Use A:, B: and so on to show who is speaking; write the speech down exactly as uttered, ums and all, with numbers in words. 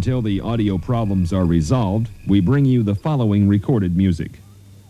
A: Until the audio problems are resolved, we bring you the following recorded music.